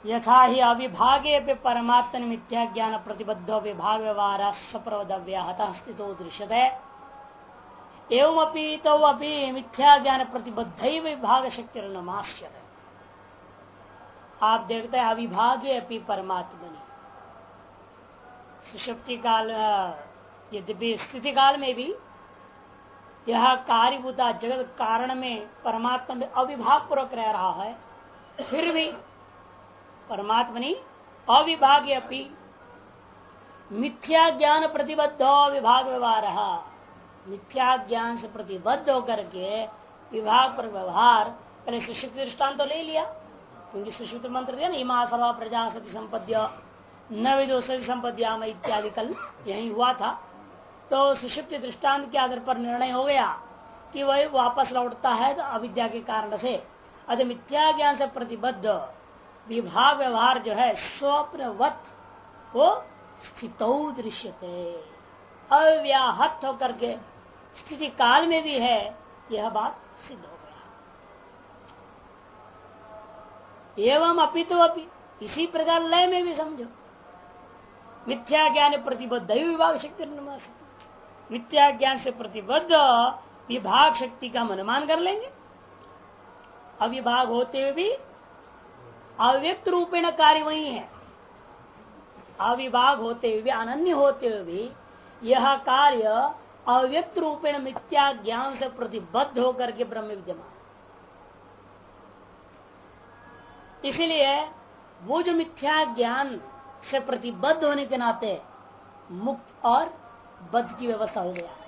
यथा ही अविभागे पे परमात्मन मिथ्या ज्ञान प्रतिबद्धो विभाग व्यवहार सप्रवदव्याहत स्थितो दृश्यते एवं अपि तो अपि मिथ्या ज्ञान प्रतिबद्ध विभाग शक्ति नमाश्यते। आप देखते हैं अविभागे अपि परमात्मनि सुषुप्ति काल यद्यपि स्थिति काल में भी यह कार्यभूता जगत कारण में परमात्मा में अविभाग पूर्वक रह रहा है, फिर भी परमात्मनि अविभागे अपि मिथ्या ज्ञान प्रतिबद्ध विभाग व्यवहार, मिथ्या ज्ञान से प्रतिबद्ध होकर के विभाग पर व्यवहार। पहले सुषुप्ति दृष्टांत तो ले लिया, क्योंकि सुषुप्ति मंत्र दिया ना, इमा सर्वा प्रजा सती संपद्य न विदो सती संपद्याम इत्यादि कल यही हुआ था। तो सुषुप्ति दृष्टांत के आधार पर निर्णय हो गया कि वह वापस लौटता है तो अविद्या के कारण से। अतः मिथ्या ज्ञान से प्रतिबद्ध विभाग व्यवहार जो है स्वप्नवत वो स्थितौ दृश्यते, अव्याहत होकर के स्थिति काल में भी है, यह बात सिद्ध हो गया। एवं अपितु अपि, इसी प्रकार लय में भी समझो मिथ्या ज्ञान प्रतिबद्ध विभाग शक्ति, मिथ्या ज्ञान से प्रतिबद्ध विभाग शक्ति का अनुमान कर लेंगे। अविभाग होते हुए भी अव्यक्त रूपेण कार्य वही है, अविभाग होते हुए भी अनन्य होते हुए भी यह कार्य अव्यक्त रूपेण मिथ्या ज्ञान से प्रतिबद्ध होकर के ब्रह्म विद्यमान। इसलिए वो जो मिथ्या ज्ञान से प्रतिबद्ध होने के नाते मुक्त और बद्ध की व्यवस्था हो गया।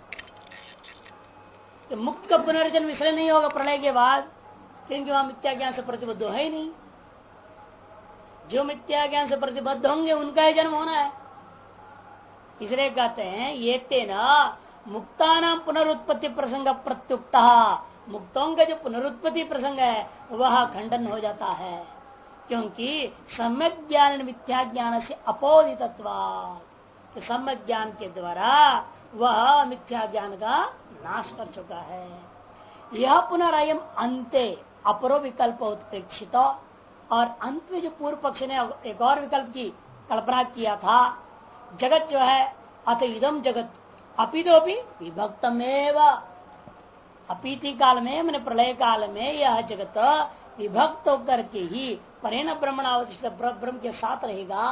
तो मुक्त का पुनर्जन्म इसलिए नहीं होगा प्रलय के बाद, क्योंकि वहां मिथ्या ज्ञान से प्रतिबद्ध है ही नहीं। जो मिथ्या ज्ञान से प्रतिबद्ध होंगे उनका ही जन्म होना है। इसलिए कहते हैं ये तेना मुक्तानां पुनरुत्पत्ति प्रसंग प्रत्युक्ता, मुक्तों का जो पुनरुत्पत्ति प्रसंग है वह खंडन हो जाता है, क्योंकि सम्यक ज्ञान मिथ्या ज्ञान से अपोदितत्वात्, तो सम्यक ज्ञान के द्वारा वह मिथ्या ज्ञान का नाश कर चुका है। यह पुनरायम अंते अपरो विकल्प उत्प्रेक्षित, और अंत में जो पूर्व पक्ष ने एक और विकल्प की कल्पना किया था, जगत जो है अत इदम जगत अपितोपि विभक्तमेव, अपीति काल में मैंने प्रलय काल में यह जगत विभक्त होकर के ही परेण ब्रह्मणावतिष्ठ ब्रह्म के साथ रहेगा।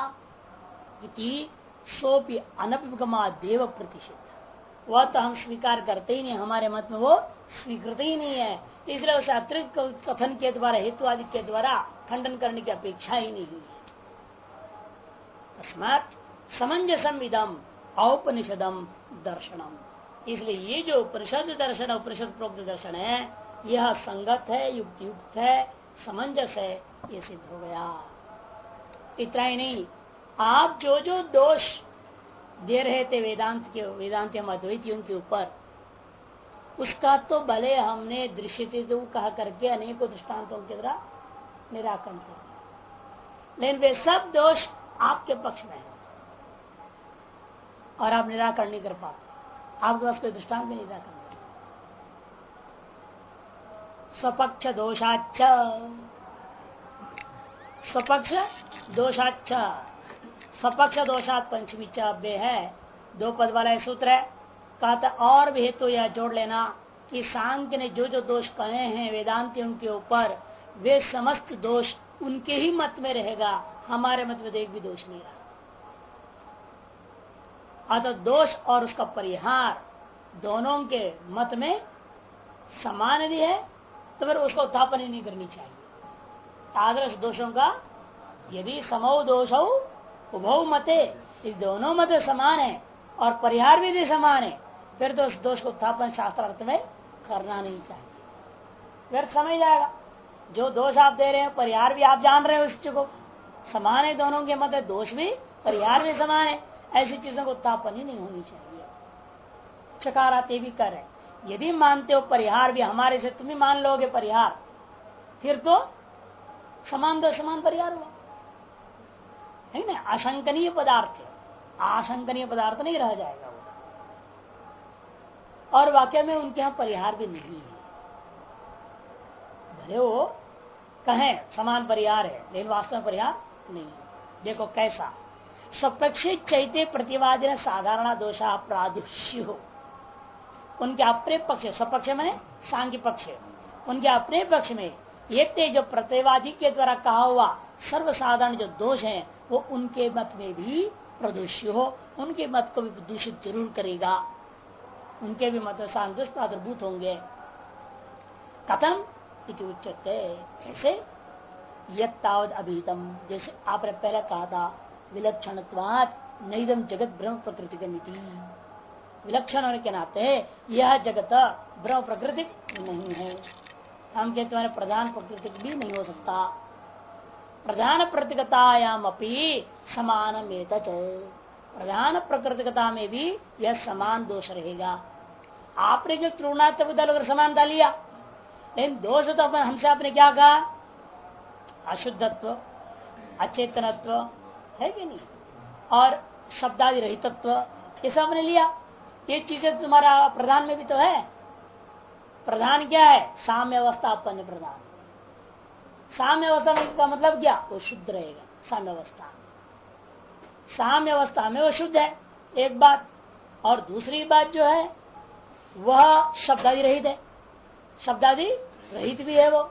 सोपि अनभिगमा देव प्रतिषिध, वह तो हम स्वीकार करते ही नहीं, हमारे मत में वो स्वीकृत ही नहीं है। इसलिए उसे अतिरिक्त कथन के द्वारा हेतुवादि के द्वारा खंडन करने की अपेक्षा ही नहीं है। तस्मात् समंजसम इदम औपनिषदम दर्शनम, इसलिए ये जो उपनिषद दर्शन उपनिषद प्रोक्त दर्शन है यह संगत है, युक्त युक्त है, समंजस है, ये सिद्ध हो गया। इतना ही नहीं, आप जो जो दोष दे रहे थे वेदांत हम अद्वैतियों के ऊपर, उसका तो भले हमने दृश्यते तो कहा करके अनेकों दृष्टांतों के द्वारा निराकरण कर दिया, लेकिन वे सब दोष आपके पक्ष में है और आप निराकरण नहीं कर पाते। आपके पास कोई दृष्टांत भी निराकरण नहीं। स्वपक्ष दोषाच्च, स्वपक्ष दोषाच्च, स्वपक्ष दोषात पंचमी चाव्य है, दो पद वाला सूत्र है। कहता और भी हेतु यह जोड़ लेना कि सांख्य ने जो जो दोष कहे हैं वेदांतियों के ऊपर, वे समस्त दोष उनके ही मत में रहेगा, हमारे मत में एक भी दोष नहीं रहा। अतः दोष और उसका परिहार दोनों के मत में समान यदि है तो फिर उसको उत्थापन ही नहीं करनी चाहिए। आदर्श दोषों का यदि समो दोषौ उभौ मते, इस दोनों मत समान है और परिहार भी यदि समान है, फिर तो उस दोष को उत्थापन शास्त्रार्थ में करना नहीं चाहिए, फिर समझ जाएगा। जो दोष आप दे रहे हैं परिहार भी आप जान रहे हो, उस चीज को समान है, दोनों के मत दोष भी परिहार भी समान है, ऐसी चीजों को उत्थापन ही नहीं होनी चाहिए। चकाराते भी कर रहे, यदि मानते हो परिहार भी हमारे से, तुम भी मान लोगे परिहार, फिर तो समान दो समान परिहार हुआ है ना। आशंकनीय पदार्थ है, आशंकनीय पदार्थ नहीं रह जाएगा वो। और वाकई में उनके यहाँ परिहार भी नहीं है, भले वो कहें समान परिहार है, लेकिन वास्तव में परिहार नहीं। देखो कैसा, स्वपक्षी चैत्य प्रतिवादी साधारण दोषा प्रादुष्यु, उनके अपने पक्ष, स्वपक्ष मैंने सांख्य पक्ष, उनके अपने पक्ष में ये जो प्रतिवादी के द्वारा कहा हुआ सर्वसाधारण जो दोष है वो उनके मत में भी प्रदूष्य हो, उनके मत को भी दूषित जरूर करेगा, उनके भी मत संतुष्ट प्रादुर्भूत होंगे। कथम इति उच्यते, ऐसे यत्तावद अभीतम, जैसे आपने पहले कहा था विलक्षणत्वात् नैदम जगत ब्रह्म प्रकृतिकमिति, विलक्षण होने के नाते यह जगत ब्रह्म प्रकृतिक नहीं है। हम कहते हैं प्रधान प्रकृतिक भी नहीं हो सकता। प्रधान प्रकृतिकतायाम अपनी समान एतत्, प्रधान प्रकृतिकता में भी यह समान दोष रहेगा। आपने जो त्रिगुणात्मक अगर समानता लिया, लेकिन दोष तो हमसे आपने क्या कहा, अशुद्धत्व, अचेतनत्व है कि नहीं, और शब्दादि रहितत्व, ये सब हमने लिया। ये चीजें तुम्हारा प्रधान में भी तो है। प्रधान क्या है, साम्य अवस्था अपने प्रधान। साम्य अवस्था में का मतलब क्या, वो शुद्ध रहेगा। साम्य अवस्था, साम्य अवस्था में वो शुद्ध है, एक बात। और दूसरी बात जो है वह शब्दादि रहित है, शब्दादि रहित भी है, वो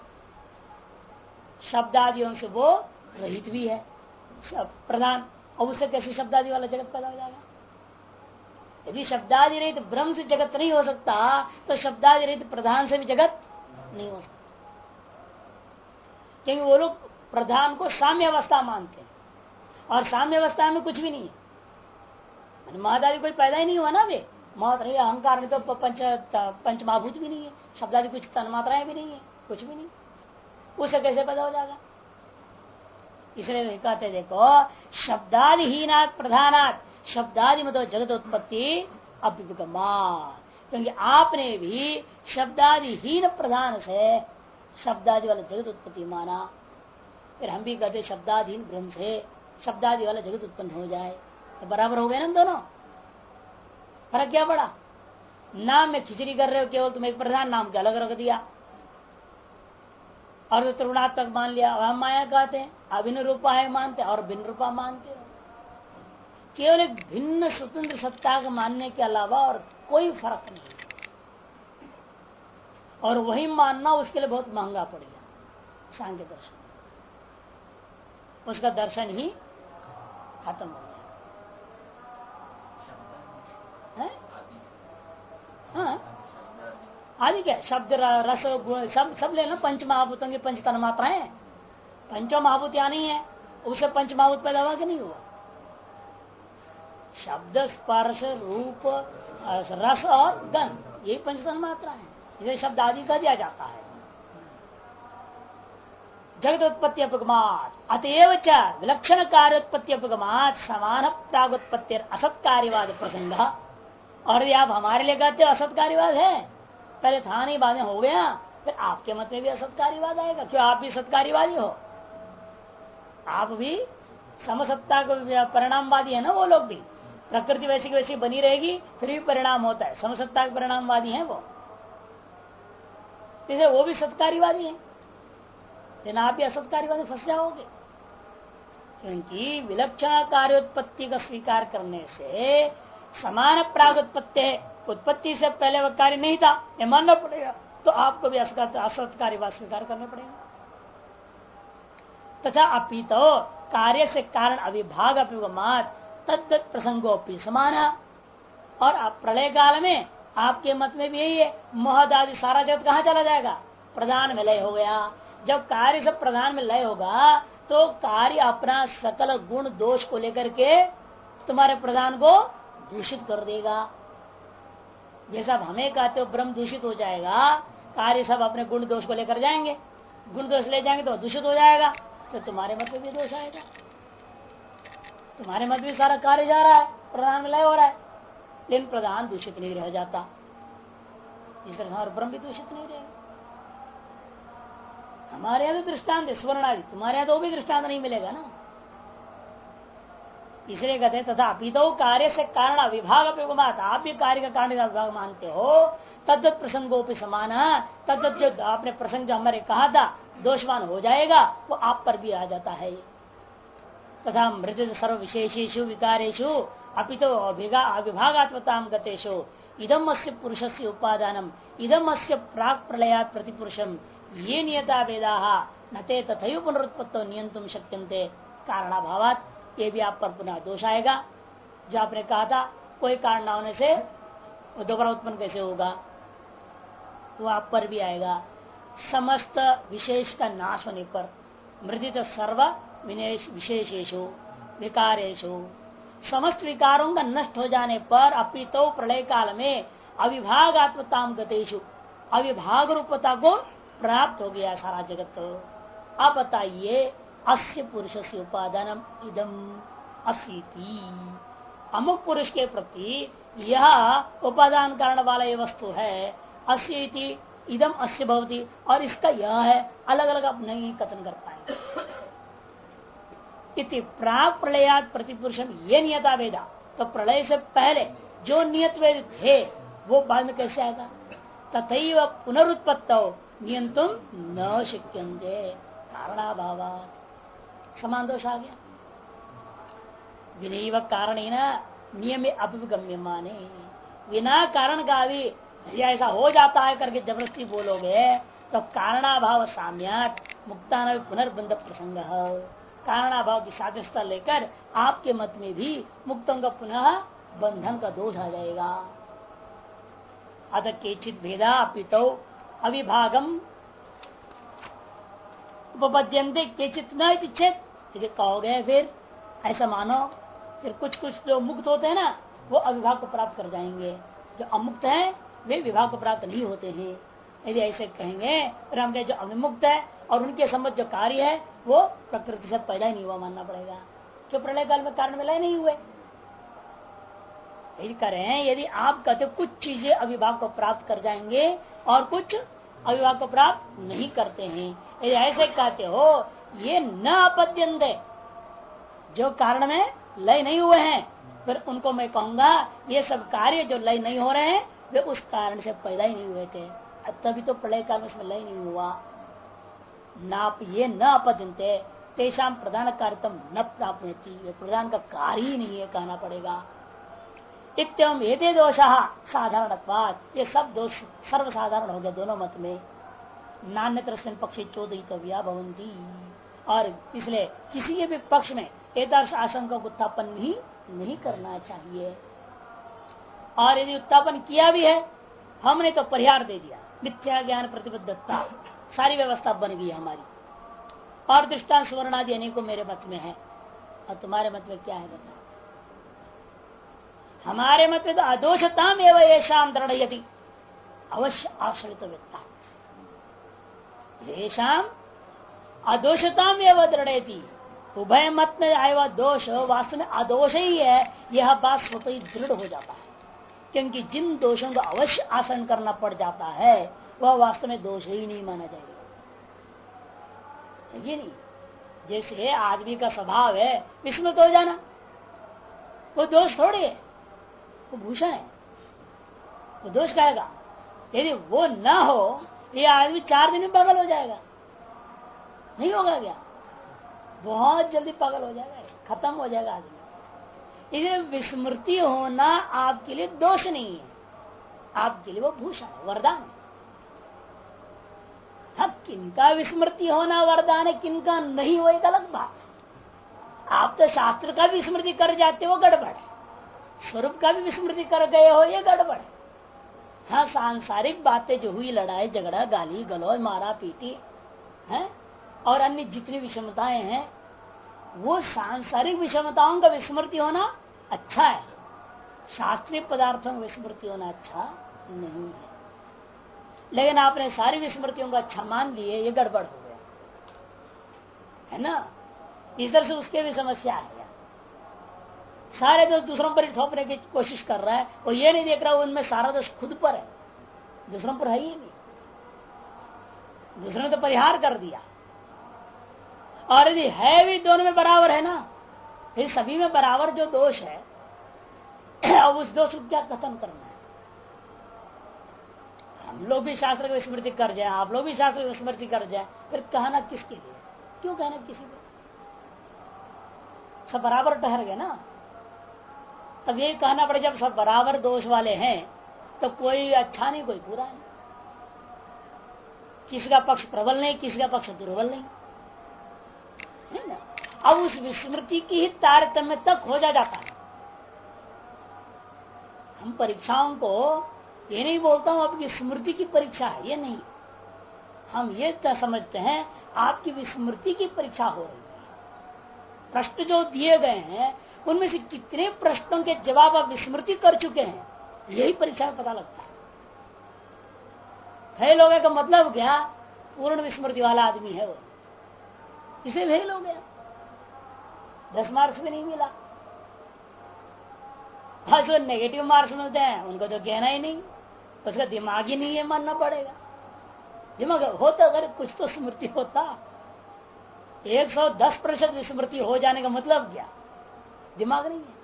शब्दादियों से वो रहित भी है प्रधान। और उससे कैसे शब्दादि वाला जगत पैदा हो जाएगा। यदि शब्दादि रहित ब्रह्म से जगत नहीं हो सकता तो शब्दादि रहित प्रधान से भी जगत नहीं हो सकता, क्योंकि वो लोग प्रधान को साम्य अवस्था मानते हैं, और साम्य अवस्था में कुछ भी नहीं है। महदादि कोई पैदा ही नहीं हुआ ना, वे महत रही अहंकार नहीं तो पंच महाभूत भी नहीं है, शब्दादि कुछ तन्मात्राएं भी नहीं है, कुछ भी नहीं, उसे कैसे पैदा हो जाएगा। इसलिए कहते देखो शब्दादिहीनात् प्रधानात्, शब्दादि मतलब जगत उत्पत्ति अभ्युपगमा, क्योंकि आपने भी शब्दादिहीन प्रधान से शब्दादि वाला जगत उत्पत्ति माना। फिर हम भी कहते शब्दाधीन ब्रह्म से शब्दादि वाला जगत उत्पन्न हो जाए, तो बराबर हो गए ना दोनों। फर्क क्या पड़ा, नाम में खिचड़ी कर रहे हो, केवल तुम एक प्रधान नाम के अलग रख दिया और तो त्रिगुणात्मक मान लिया। हम माया कहते हैं, अभिन्न रूपा है मानते और भिन्न रूपा मानते हो। केवल एक भिन्न स्वतंत्र सत्ता को मानने के अलावा और कोई फर्क नहीं, और वही मानना उसके लिए बहुत महंगा पड़ेगा। सांख्य दर्शन, उसका दर्शन ही खत्म हो गया। हाँ, आदि क्या शब्द रस गुण सब लेना, पंच महाभूतों की पंच तन्मात्राएं, पंचों महाभूत या नहीं है, उससे पंच महाभूत पैदा हुआ कि नहीं हुआ। शब्द स्पर्श रूप रस और गंध, यही पंच तन्मात्रा है, इसे शब्द आदि का दिया जाता है। जगत उत्पत्ति अपगमात अतएव च विलक्षण कार्योत्पत्ति अपगमात समान प्रागुत्पत्ति असत कार्यवाद प्रसंग। और यदि आप हमारे लिए कहते हो असत कार्यवाद है, पहले था नहीं, बाद में हो गया, फिर आपके मत में भी असत कार्यवाद आएगा। क्यों, आप भी सत्कार्यवादी हो, आप भी समसत्ता को परिणामवादी है ना। वो लोग भी प्रकृति वैसी की वैसी बनी रहेगी, फिर भी परिणाम होता है, समसत्ता के परिणामवादी है वो, इसलिए वो भी सत्कार्यवादी है, लेकिन आप भी असत्कार्यवादी फंस जाओगे। क्योंकि विलक्षण कार्योत्पत्ति का स्वीकार करने से समान प्रागुत्पत्ति, उत्पत्ति से पहले वह कार्य नहीं था, ये मानना पड़ेगा, तो आपको भी असत कार्यवाद स्वीकार करना पड़ेगा। तथा अपितो कार्य से कारण अविभाग अभिगमात तद्वत प्रसंगोपि समान। और प्रलय काल में आपके मत में भी यही है, महद आदि सारा जगत कहाँ चला जाएगा, प्रधान में लय हो गया। जब कार्य सब प्रधान में लय होगा तो कार्य अपना सकल गुण दोष को लेकर के तुम्हारे प्रधान को दूषित कर देगा। जैसा आप हमें कहते हो ब्रह्म दूषित हो जाएगा, कार्य सब अपने गुण दोष को लेकर जाएंगे, गुण दोष ले जाएंगे तो दूषित हो जाएगा, तो तुम्हारे मत में भी दोष आएगा। तुम्हारे मत में सारा कार्य जा रहा है, प्रधान में लय हो रहा है, लेकिन प्रधान दूषित नहीं रह जाता, इस तरह और ब्रह्म भी दूषित नहीं रहेगा। हमारे यहाँ भी दृष्टांत है स्वर्ण आदि, तुम्हारे यहाँ तो वो भी दृष्टांत नहीं मिलेगा ना। इसलिए कहते हैं तथा अपितो कार्य से कारण अविभाग उपयोगमात, आप भी कार्य का कारण विभाग मानते हो, तद्वत प्रसंगोपि समान, तद्वत जो आपने प्रसंग जो हमारे कहा था दोषवान हो जाएगा वो आप पर भी आ जाता है। तथा मृत सर्व विशेषेशु विकारेशु अपितो अविभागात्मता गतेशु इदम अस्य पुरुषस्य उपादानम इदम अस्य प्राक प्रलयात् प्रतिपुरुषम ये नियता वेदा न ते तथैव पुनरुत्पत्तो नियंतुम शक्यन्ते कारणाभावात्, ये भी आप पर पुनः दोष आएगा। जो आपने कहा था कोई कारण न होने से वो दोबारा उत्पन्न कैसे होगा, वो आप पर भी आएगा। समस्त विशेष का नाश होने पर मृदित सर्व विशेषेशु विकारेशु, समस्त विकारों का नष्ट हो जाने पर अपितो प्रलय काल में अविभागात्मताम गतेशु, अविभाग रूपता को प्राप्त हो गया सारा जगत। अब बताइए अस्य पुरुष से उपादानम इदम असीति, अमुक पुरुष के प्रति यह उपादान कारण वाला ये वस्तु है, असीति इदम अस्य भवति, और इसका यह है, अलग अलग आप नहीं कथन कर पाएंगे। इति प्राग प्रलयात प्रतिपुरुषम ये नियता वेदा, तो प्रलय से पहले जो नियत वेद थे वो बाद में कैसे आएगा। तथैव पुनरुत्पत्तौ नियंतुम न शक्यन्ते कारणाभावात्, समान दोष आ गया। विनैव कारणेन नियम अभिगम्य माने, बिना कारण का भी ऐसा हो जाता है करके जबरदस्ती बोलोगे तो कारणाभाव साम्यात मुक्तान पुनर्बंध प्रसंग, कारणाभाव की साध्यता लेकर आपके मत में भी मुक्तों का पुनः बंधन का दोष आ जाएगा। अतः केचित भेदा पितो अविभागम उपपद्यन्ते केचित न चेत, यदि कहोगे फिर ऐसा मानो, फिर कुछ कुछ जो मुक्त होते हैं ना वो अविभाग को प्राप्त कर जाएंगे, जो अमुक्त हैं वे विभाग को प्राप्त नहीं होते हैं। यदि ऐसे कहेंगे फिर हम कहें जो अविमुक्त है और उनके सम्मत जो कार्य है वो प्रकृति से पैदा ही नहीं हुआ मानना पड़ेगा, जो प्रलय काल में कारण मिला नहीं हुए। यदि करें, यदि आप कहते कुछ चीजें अविभाग को प्राप्त कर जाएंगे और कुछ अविभाग को प्राप्त नहीं करते हैं, यदि ऐसे कहते हो ये न अपद्यन्ते, जो कारण में लय नहीं हुए हैं, फिर उनको मैं कहूंगा ये सब कार्य जो लय नहीं हो रहे हैं वे उस कारण से पैदा ही नहीं हुए थे, तभी तो प्रलय काल में इसमें लय नहीं हुआ। नाप ये न अपद्यन्ते तेषाम प्रधान कार्यतम न प्राप्त, प्रधान का कार्य ही नहीं है कहना पड़ेगा। इत्यम एते दोषः साधारणत्वात्, ये सब दोष सर्वसाधारण हो गए दोनों मत में। नान्यत्र पक्षे चोदयितव्या भवन्ति, और इसलिए किसी भी पक्ष में एदर्श आशंका को उत्थापन ही नहीं करना चाहिए। और यदि उत्थापन किया भी है हमने तो परिहार दे दिया, मिथ्या ज्ञान प्रतिबद्धता सारी व्यवस्था बन गई हमारी। और दृष्टांत सुवर्ण आदि अनेकों मेरे मत में है, और तुम्हारे मत में क्या है बता। हमारे मत में तो अदोषताम एवं येषाम दृढ़यति, अवश्य आश्रित व्यक्ता येषाम अदोषताम एवं दृढ़यति, उभय मत में आए हुआ दोष वास्तव में अदोष ही है, यह बात स्वतः ही दृढ़ हो जाता है। क्योंकि जिन दोषों का अवश्य आसन करना पड़ जाता है वह वास्तव में दोष ही नहीं माना जाएगा। ये नहीं, जैसे आदमी का स्वभाव है विस्मृत हो जाना, वो दोष थोड़ी है, वो भूषण है, वो दोष कहेगा। यदि वो न हो ये आदमी 4 दिन में पागल हो जाएगा, नहीं होगा क्या, बहुत जल्दी पागल हो जाएगा, खत्म हो जाएगा आदमी। इसलिए विस्मृति होना आपके लिए दोष नहीं है, आपके लिए वो भूषण है, वरदान है। हाँ, किनका विस्मृति होना वरदान है, किनका नहीं हो एक अलग बात है। आप तो शास्त्र का भी स्मृति कर जाते हो, गड़बड़ है। स्वरूप का भी विस्मृति कर गए हो, ये गड़बड़ है। हाँ, सांसारिक बातें जो हुई, लड़ाई झगड़ा गाली गलौज मारा पीटी है और अन्य जितनी विषमताएं हैं, वो सांसारिक विषमताओं का विस्मृति होना अच्छा है, शास्त्रीय पदार्थों का विस्मृति होना अच्छा नहीं है। लेकिन आपने सारी विस्मृतियों का अच्छा मान लिए, ये गड़बड़ हो गया है ना। इधर से उसके भी समस्या है, सारे दोष दूसरों पर थोपने की कोशिश कर रहा है, वो ये नहीं देख रहा उनमें सारा दोष खुद पर है, दूसरों पर है ही नहीं। दूसरों ने तो परिहार कर दिया, और यदि है भी दोनों में बराबर है ना, फिर सभी में बराबर जो दोष है अब उस दोष को क्या कथन करना है? हम लोग भी शास्त्र की विस्मृति कर जाए, आप लोग भी शास्त्र की विस्मृति कर जाए, फिर कहना किसके लिए? क्यों कहना किसी को? सब बराबर ठहर गए ना। तब ये कहना पड़े जब सब बराबर दोष वाले हैं तो कोई अच्छा नहीं कोई बुरा नहीं, किसी का पक्ष प्रबल नहीं किसी का पक्ष दुर्बल नहीं है ना। अब उस विस्मृति की ही तारतम्य तक हो जाता है। हम परीक्षाओं को ये नहीं बोलता हूं आपकी स्मृति की परीक्षा है, ये नहीं। हम ये समझते हैं आपकी विस्मृति की परीक्षा हो रही है। प्रश्न जो दिए गए हैं उनमें से कितने प्रश्नों के जवाब आप विस्मृति कर चुके हैं, यही परीक्षा में पता लगता है। फेल हो गया का मतलब क्या? पूर्ण विस्मृति वाला आदमी है वो, इसे फेल हो गया, 10 मार्क्स भी नहीं मिला। हाँ, जो नेगेटिव मार्क्स मिलते हैं उनको तो कहना ही नहीं, उसका दिमाग ही नहीं है, मानना पड़ेगा। दिमाग होता अगर कुछ तो स्मृति होता। 110% विस्मृति हो जाने का मतलब क्या? दिमाग नहीं है।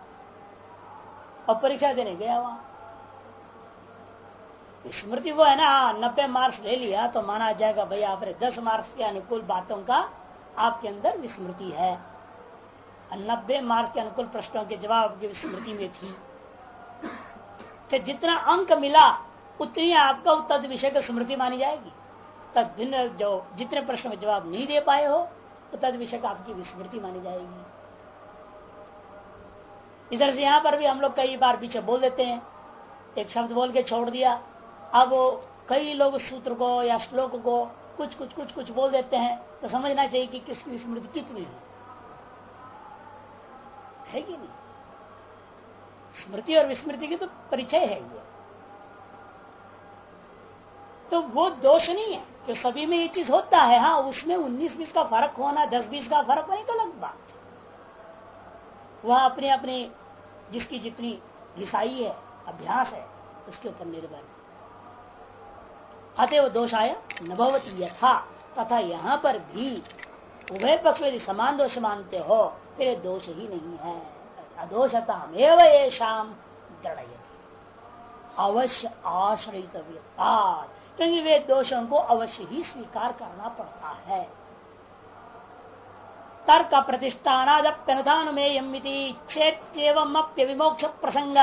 और परीक्षा देने गया वहां, स्मृति वो है ना, 90 मार्क्स ले लिया तो माना जाएगा भाई आपने 10 मार्क्स के अनुकूल बातों का आपके अंदर विस्मृति है, 90 मार्क्स के अनुकूल प्रश्नों के जवाब आपकी विस्मृति में थी। तो जितना अंक मिला उतनी आपका उत्तर विषय की स्मृति मानी जाएगी। तद भिन्न जो जितने प्रश्नों के जवाब नहीं दे पाए हो तो तद विषय का आपकी विस्मृति मानी जाएगी। इधर से यहां पर भी हम लोग कई बार पीछे बोल देते हैं, एक शब्द बोल के छोड़ दिया, अब वो कई लोग सूत्र को या श्लोक को कुछ बोल देते हैं, तो समझना चाहिए कि किसकी विस्मृति कितनी है कि नहीं। स्मृति और विस्मृति की तो परिचय है ये, तो वो दोष नहीं है कि सभी में ये चीज होता है। हाँ, उसमें 19-20 का फर्क होना, 10-20 का फर्क होने तो अलग बात। वह अपने अपने जिसकी जितनी घिसाई है, अभ्यास है, उसके ऊपर निर्भर है। अतएव दोष आया न भवति यथा, तथा यहाँ पर भी उभय पक्ष में समान दोष मानते हो फिर दोष ही नहीं है। अदोषतामेव येषाम दृढ़यति, अवश्य आश्रयितव्यता, क्योंकि वे दोषों को अवश्य ही स्वीकार करना पड़ता है। तर्क प्रतिष्ठानादप्यनुधानुमेयमिति चेत्येवमप्य विमोक्ष प्रसंग।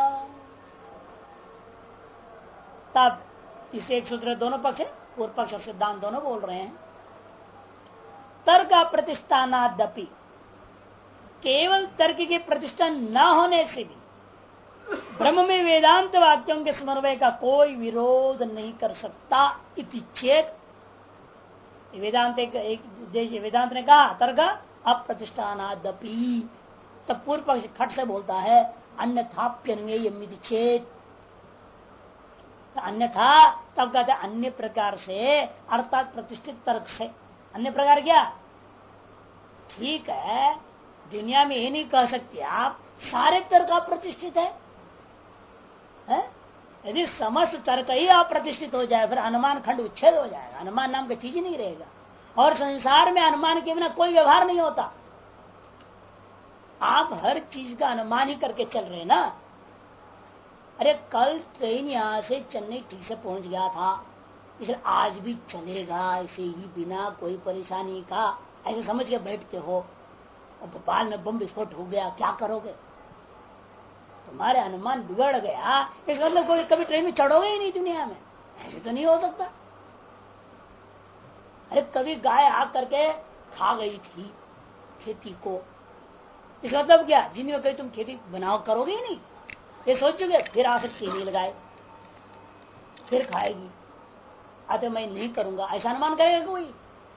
तब इस एक सूत्र दोनों पक्ष है, पूर्व पक्ष और सिद्धांत दोनों बोल रहे हैं। तर्क प्रतिष्ठानादपि, केवल तर्क के प्रतिष्ठा न होने से भी ब्रह्म में वेदांत वाक्यों के समन्वय का कोई विरोध नहीं कर सकता। इति चेत, वेदांत वेदांत ने कहा तर्क अप्रतिष्ठानादपि, तब पूर्व पक्ष खट से बोलता है अन्यथाप्यन्वयमिति चेत, अन्यथा तब कहते अन्य प्रकार से, अर्थात प्रतिष्ठित तर्क से। अन्य प्रकार क्या? ठीक है, दुनिया में ये नहीं कह सकते आप सारे तर्क अप्रतिष्ठित है? यदि समस्त तर्क ही अप्रतिष्ठित हो जाए फिर अनुमान खंड उच्छेद हो जाएगा, अनुमान नाम की चीज ही नहीं रहेगा। और संसार में अनुमान के बिना कोई व्यवहार नहीं होता। आप हर चीज का अनुमान ही करके चल रहे ना। अरे कल ट्रेन यहां से चेन्नई ठीक से पहुंच गया था, इसलिए आज भी चलेगा ऐसे ही बिना कोई परेशानी का, ऐसे समझ के बैठते हो। और भोपाल में बम विस्फोट हो गया, क्या करोगे? तुम्हारे अनुमान बिगड़ गया, इस मतलब कोई कभी ट्रेन में चढ़ोगे ही नहीं दुनिया में, ऐसे तो नहीं हो सकता। अरे कभी गाय आ करके खा गई थी खेती को, इस मतलब क्या? जिंदगी में कभी तुम खेती बनाओ करोगे ही नहीं, ये सोच चुके फिर आकर केली लगाए फिर खाएगी, आते मैं नहीं करूंगा, ऐसा अनुमान करेगा कोई?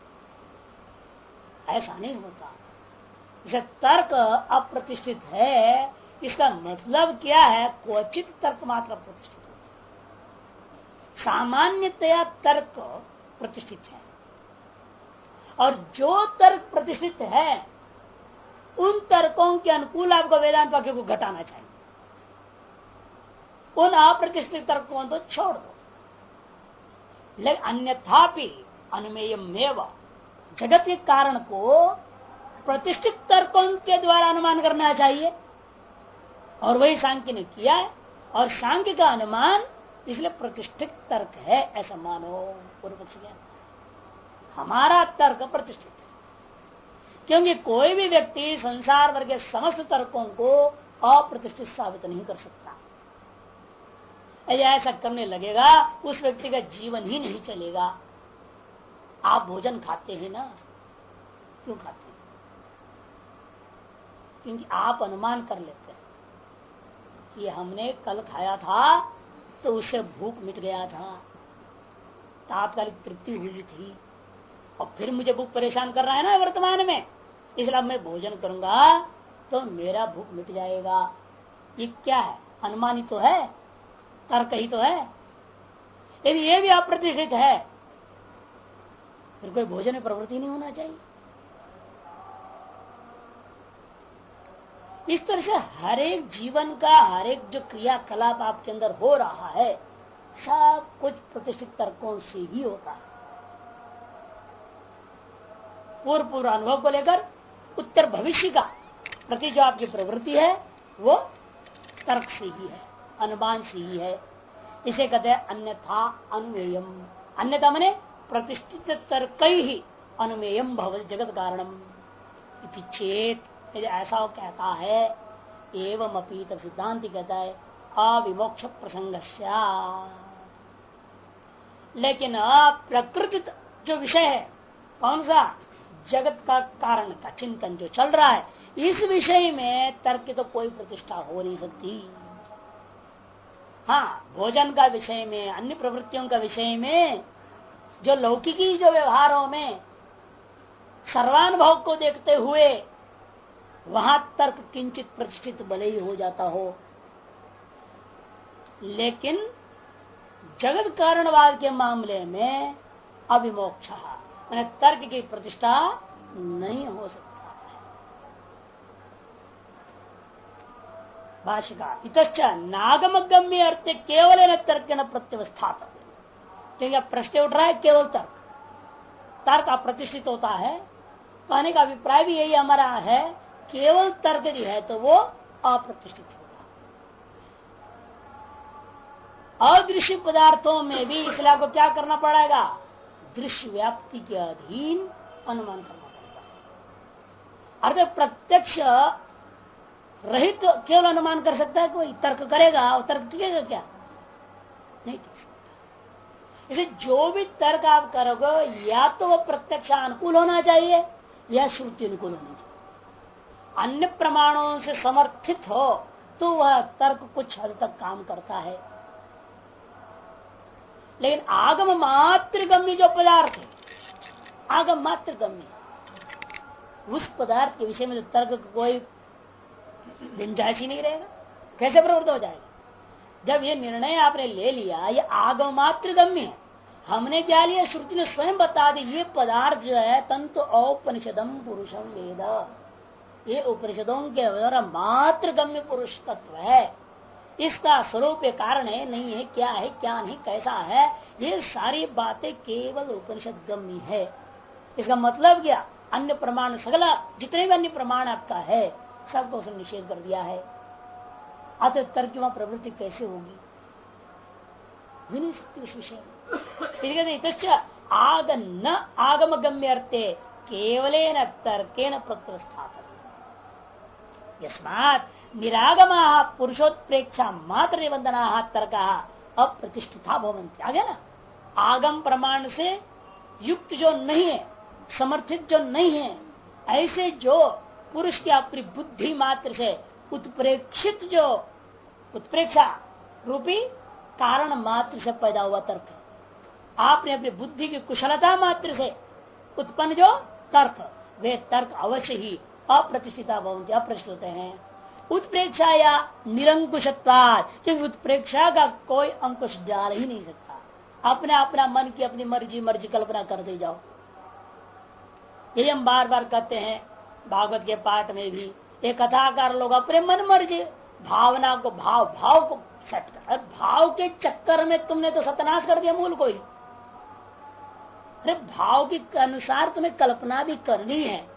ऐसा नहीं होता। इसे तर्क अप्रतिष्ठित है, इसका मतलब क्या है? क्वचित तर्क मात्र प्रतिष्ठित होता, सामान्यतया तर्क प्रतिष्ठित है। और जो तर्क प्रतिष्ठित है उन तर्कों के अनुकूल आपको वेदांत वाक्य को घटाना चाहिए, उन अप्रतिष्ठित तर्कों तो छोड़ दो। लेकिन अन्यथा भी अनुमेयमेव, जगत के कारण को प्रतिष्ठित तर्कों के द्वारा अनुमान करना चाहिए, और वही सांख्य ने किया है। और सांख्य का अनुमान इसलिए प्रतिष्ठित तर्क है ऐसा मानो। पूर्व पक्ष हमारा तर्क प्रतिष्ठित है, क्योंकि कोई भी व्यक्ति संसार भर के समस्त तर्कों को अप्रतिष्ठित साबित नहीं कर सकता। यदि ऐसा करने लगेगा उस व्यक्ति का जीवन ही नहीं चलेगा। आप भोजन खाते हैं ना, क्यों खाते हैं? क्योंकि आप अनुमान कर लेते हैं कि हमने कल खाया था तो उससे भूख मिट गया था, तात्कालिक तृप्ति हुई थी, और फिर मुझे भूख परेशान कर रहा है ना वर्तमान में, इसलिए मैं भोजन करूंगा तो मेरा भूख मिट जाएगा। ये क्या है? अनुमान ही तो है, तर्क ही तो है। यदि ये भी अप्रतिष्ठित है फिर कोई भोजन में प्रवृत्ति नहीं होना चाहिए। इस तरह से हर एक जीवन का हर एक जो क्रियाकलाप आपके अंदर हो रहा है सब कुछ प्रतिष्ठित तर्कों से ही होता है। पूर्व अनुभव को लेकर उत्तर भविष्य का प्रति जो आपकी प्रवृत्ति है वो तर्क से ही है, अनुमान से ही है। इसे कहते हैं अन्यथा अनुमेयम। अन्यथा मने प्रतिष्ठित तर्क ही अनुमेयम भवति जगत कारणम इति चेत। यदि ऐसा कहता है एवं अपी, तब सिद्धांत कहता है अविमोक्ष प्रसंग। लेकिन प्रकृति जो विषय है, कौन सा? जगत का कारण का चिंतन जो चल रहा है, इस विषय में तर्क की तो कोई प्रतिष्ठा हो नहीं सकती। हाँ, भोजन का विषय में, अन्य प्रवृत्तियों का विषय में, जो लौकिकी जो व्यवहारों में सर्वानुभव को देखते हुए वहां तर्क किंचित प्रतिष्ठित भले ही हो जाता हो, लेकिन जगत कारणवाद के मामले में अविमोक्ष मैंने तर्क की प्रतिष्ठा नहीं हो सकता है। भाष्यकार इतश्च नागमगम्य अर्थ केवल न तर्क न प्रत्यवस्थात। क्योंकि अब प्रश्न उठ रहा है केवल तर्क, तर्क अप्रतिष्ठित होता है। कहने का अभिप्राय भी यही हमारा है, केवल तर्क जो है तो वो अप्रतिष्ठित होगा। अदृश्य पदार्थों में भी इसलिए आपको क्या करना पड़ेगा? दृश्य व्याप्ति के अधीन अनुमान करना पड़ेगा। अर्थात प्रत्यक्ष रहित तो केवल अनुमान कर सकता है कोई, तर्क करेगा और तर्क टिकेगा क्या? नहीं टिक सकता। इसलिए जो भी तर्क आप करोगे या तो वह प्रत्यक्ष अनुकूल होना चाहिए या श्रुति अनुकूल होना चाहिए। अन्य प्रमाणों से समर्थित हो तो वह तर्क कुछ हद तक काम करता है, लेकिन आगम मात्र गम्य जो पदार्थ है, आगम मात्र गम्य, उस पदार्थ के विषय में तो तर्क कोई गुंजाइश ही नहीं रहेगा। कैसे प्रवृत्त हो जाएगा? जब ये निर्णय आपने ले लिया, ये आगम मात्र गम्य है, हमने क्या लिया? श्रुति ने स्वयं बता दी ये पदार्थ जो है तंतु औपनिषदम पुरुषम वेद, ये उपनिषदों के द्वारा मात्र गम्य पुरुष तत्व है। इसका स्वरूप कारण है नहीं है, क्या है क्या नहीं, कैसा है, ये सारी बातें केवल उपनिषद गम्य है। इसका मतलब क्या? अन्य प्रमाण सगला जितने भी अन्य प्रमाण आपका है सबको उसने निषेध कर दिया है। अतः तर्क वहां प्रवृत्ति कैसे होगी? भी नहीं सकती उस विषय में। आग न आगम गम्य अर्थे केवलेन तर्केण प्रत्यवस्थात यस्मात् निरागमा पुरुषोत्प्रेक्षा मात्र निबंधना तर्क अप्रतिष्ठिता भवन्ति। आगे ना, आगम प्रमाण से युक्त जो नहीं है, समर्थित जो नहीं है, ऐसे जो पुरुष की अपनी बुद्धि मात्र से उत्प्रेक्षित, जो उत्प्रेक्षा रूपी कारण मात्र से पैदा हुआ तर्क है, आपने अपनी बुद्धि की कुशलता मात्र से उत्पन्न जो तर्क, वे तर्क अवश्य ही अप्रतिष्ठिता भवन्ति, अप्रतिष्ठित हैं। उत्प्रेक्षा या निरंकुशत्वाद, क्योंकि उत्प्रेक्षा का कोई अंकुश डाल ही नहीं सकता। अपने अपना मन की अपनी मर्जी कल्पना करते जाओ। यही हम बार बार कहते हैं भागवत के पाठ में भी, ये कथाकार लोग अपने मन मर्जी भावना को भाव को सेट कर, भाव के चक्कर में तुमने तो सत्यानाश कर दिया मूल को ही। अरे भाव के अनुसार तुम्हें कल्पना भी करनी है,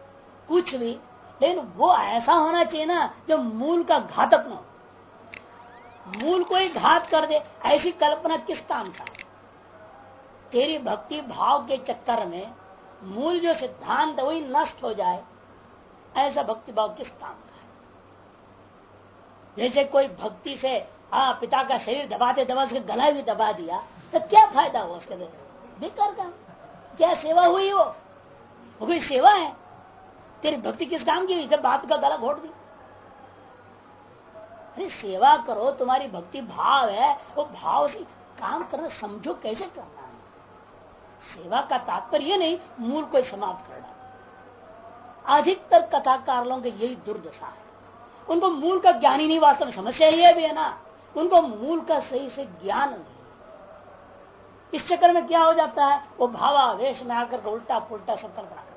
कुछ भी, लेकिन वो ऐसा होना चाहिए ना जो मूल का घातक न हो, मूल को ही घात कर दे। ऐसी कल्पना किस काम का? तेरी भक्ति भाव के चक्कर में मूल जो सिद्धांत वही नष्ट हो जाए, ऐसा भक्ति भाव किस काम का है? जैसे कोई भक्ति से पिता का शरीर दबाते दबाते गला भी दबा दिया तो क्या फायदा हुआ उसके? बेकार काम। क्या सेवा हुई? वो कोई सेवा है? तेरी भक्ति किस काम की? इधर बात का गला घोट दी। अरे सेवा करो, तुम्हारी भक्ति भाव है, वो भाव से काम करना समझो कैसे करना है। सेवा का तात्पर्य नहीं मूल को समाप्त करना। अधिकतर कथाकार लोगों की यही दुर्दशा है, उनको मूल का ज्ञान ही नहीं। वास्तव में समस्या ये भी है ना, उनको मूल का सही से ज्ञान नहीं। इस चक्कर में क्या हो जाता है, वो भावावेश में आकर उल्टा पुल्टा सब कल्पना करते।